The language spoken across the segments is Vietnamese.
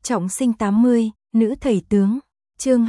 Trọng sinh 80, nữ thầy tướng. Chương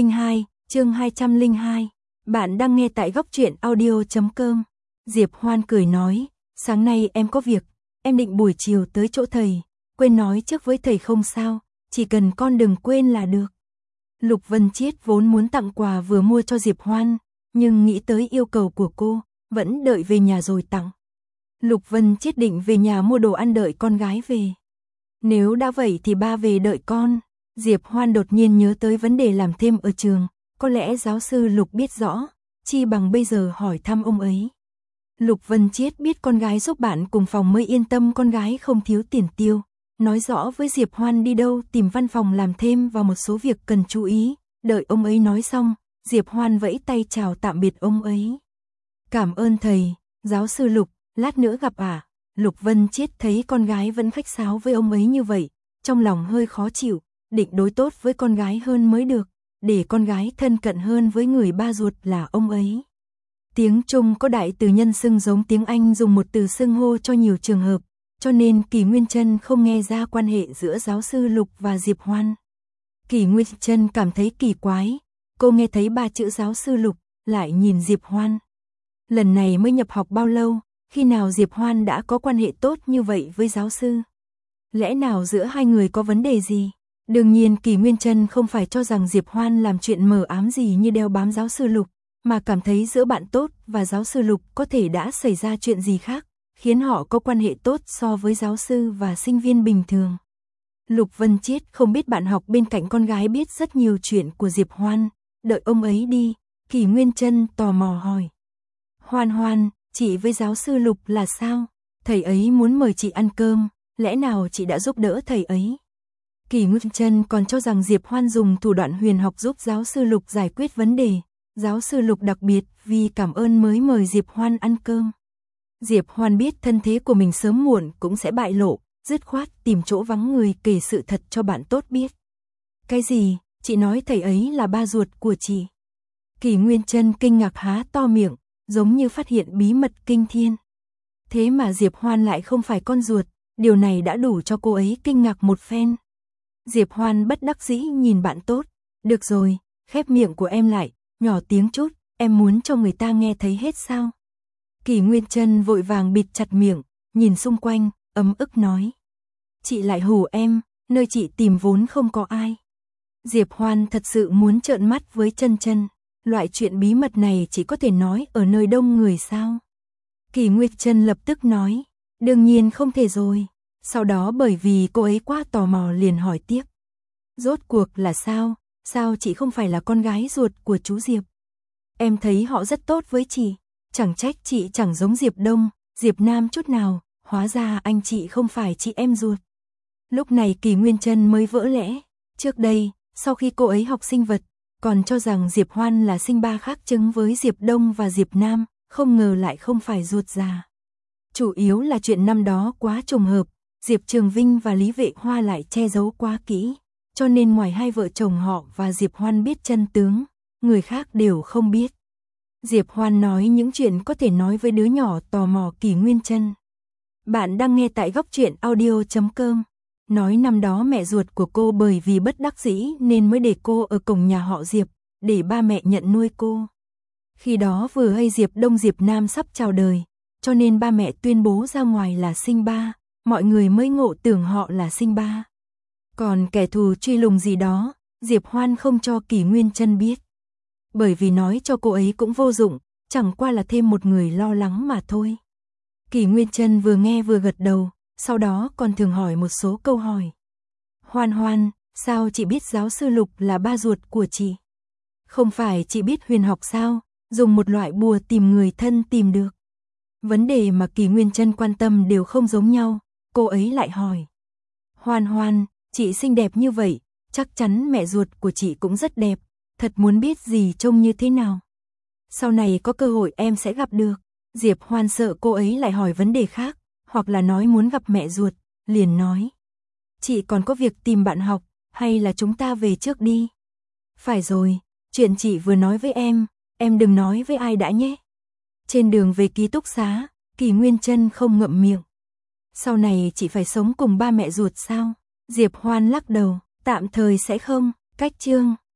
202. Bạn đang nghe tại góc truyện audio.com. Diệp Hoan cười nói, sáng nay em có việc, em định buổi chiều tới chỗ thầy, quên nói trước với thầy không sao, chỉ cần con đừng quên là được. Lục Vân Chiết vốn muốn tặng quà vừa mua cho Diệp Hoan, nhưng nghĩ tới yêu cầu của cô, vẫn đợi về nhà rồi tặng. Lục Vân Chiết định về nhà mua đồ ăn đợi con gái về. Nếu đã vậy thì ba về đợi con. Diệp Hoan đột nhiên nhớ tới vấn đề làm thêm ở trường, có lẽ giáo sư Lục biết rõ, chi bằng bây giờ hỏi thăm ông ấy. Lục Vân Chiết biết con gái giúp bạn cùng phòng mới yên tâm con gái không thiếu tiền tiêu, nói rõ với Diệp Hoan đi đâu tìm văn phòng làm thêm và một số việc cần chú ý, đợi ông ấy nói xong, Diệp Hoan vẫy tay chào tạm biệt ông ấy. Cảm ơn thầy, giáo sư Lục, lát nữa gặp à? Lục Vân Chiết thấy con gái vẫn khách sáo với ông ấy như vậy, trong lòng hơi khó chịu, định đối tốt với con gái hơn mới được, để con gái thân cận hơn với người ba ruột là ông ấy. Tiếng Trung có đại từ nhân xưng giống tiếng Anh dùng một từ xưng hô cho nhiều trường hợp, cho nên Kỳ Nguyên Trân không nghe ra quan hệ giữa giáo sư Lục và Diệp Hoan. Kỳ Nguyên Trân cảm thấy kỳ quái, cô nghe thấy ba chữ giáo sư Lục, lại nhìn Diệp Hoan. Lần này mới nhập học bao lâu, khi nào Diệp Hoan đã có quan hệ tốt như vậy với giáo sư? Lẽ nào giữa hai người có vấn đề gì? Đương nhiên Kỳ Nguyên Trân không phải cho rằng Diệp Hoan làm chuyện mờ ám gì như đeo bám giáo sư Lục, mà cảm thấy giữa bạn tốt và giáo sư Lục có thể đã xảy ra chuyện gì khác, khiến họ có quan hệ tốt so với giáo sư và sinh viên bình thường. Lục Vân Chiết không biết bạn học bên cạnh con gái biết rất nhiều chuyện của Diệp Hoan, đợi ông ấy đi, Kỳ Nguyên Trân tò mò hỏi. Hoan Hoan, chị với giáo sư Lục là sao? Thầy ấy muốn mời chị ăn cơm, lẽ nào chị đã giúp đỡ thầy ấy? Kỳ Nguyên Trân còn cho rằng Diệp Hoan dùng thủ đoạn huyền học giúp giáo sư Lục giải quyết vấn đề. Giáo sư Lục đặc biệt vì cảm ơn mới mời Diệp Hoan ăn cơm. Diệp Hoan biết thân thế của mình sớm muộn cũng sẽ bại lộ, dứt khoát tìm chỗ vắng người kể sự thật cho bạn tốt biết. Cái gì? Chị nói thầy ấy là ba ruột của chị? Kỳ Nguyên Trân kinh ngạc há to miệng, giống như phát hiện bí mật kinh thiên. Thế mà Diệp Hoan lại không phải con ruột, điều này đã đủ cho cô ấy kinh ngạc một phen. Diệp Hoan bất đắc dĩ nhìn bạn tốt, được rồi, khép miệng của em lại, nhỏ tiếng chút, em muốn cho người ta nghe thấy hết sao? Kỳ Nguyên Trân vội vàng bịt chặt miệng, nhìn xung quanh, ấm ức nói. Chị lại hù em, nơi chị tìm vốn không có ai. Diệp Hoan thật sự muốn trợn mắt với Trân Trân, loại chuyện bí mật này chỉ có thể nói ở nơi đông người sao? Kỳ Nguyên Trân lập tức nói, đương nhiên không thể rồi. Sau đó bởi vì cô ấy quá tò mò liền hỏi tiếp. Rốt cuộc là sao? Sao chị không phải là con gái ruột của chú Diệp? Em thấy họ rất tốt với chị, chẳng trách chị chẳng giống Diệp Đông, Diệp Nam chút nào, hóa ra anh chị không phải chị em ruột. Lúc này Kỳ Nguyên Trân mới vỡ lẽ, trước đây, sau khi cô ấy học sinh vật, còn cho rằng Diệp Hoan là sinh ba khác trứng với Diệp Đông và Diệp Nam, không ngờ lại không phải ruột già. Chủ yếu là chuyện năm đó quá trùng hợp, Diệp Trường Vinh và Lý Vệ Hoa lại che giấu quá kỹ, cho nên ngoài hai vợ chồng họ và Diệp Hoan biết chân tướng, người khác đều không biết. Diệp Hoan nói những chuyện có thể nói với đứa nhỏ tò mò Kỳ Nguyên Trân. Bạn đang nghe tại góc truyện audio.com. Nói năm đó mẹ ruột của cô bởi vì bất đắc dĩ nên mới để cô ở cổng nhà họ Diệp, để ba mẹ nhận nuôi cô. Khi đó vừa hay Diệp Đông Diệp Nam sắp chào đời, cho nên ba mẹ tuyên bố ra ngoài là sinh ba, mọi người mới ngộ tưởng họ là sinh ba. Còn kẻ thù truy lùng gì đó, Diệp Hoan không cho Kỳ Nguyên Trân biết. Bởi vì nói cho cô ấy cũng vô dụng, chẳng qua là thêm một người lo lắng mà thôi. Kỳ Nguyên Trân vừa nghe vừa gật đầu, sau đó còn thường hỏi một số câu hỏi. Hoan Hoan, sao chị biết giáo sư Lục là ba ruột của chị? Không phải chị biết huyền học sao, dùng một loại bùa tìm người thân tìm được. Vấn đề mà Kỳ Nguyên Trân quan tâm đều không giống nhau, cô ấy lại hỏi. Hoan Hoan, chị xinh đẹp như vậy, chắc chắn mẹ ruột của chị cũng rất đẹp, thật muốn biết gì trông như thế nào. Sau này có cơ hội em sẽ gặp được. Diệp Hoan sợ cô ấy lại hỏi vấn đề khác, hoặc là nói muốn gặp mẹ ruột, liền nói. Chị còn có việc tìm bạn học, hay là chúng ta về trước đi? Phải rồi, chuyện chị vừa nói với em đừng nói với ai đã nhé. Trên đường về ký túc xá, Kỳ Nguyên Trân không ngậm miệng. Sau này chị phải sống cùng ba mẹ ruột sao? Diệp Hoan lắc đầu, tạm thời sẽ không, cách chương.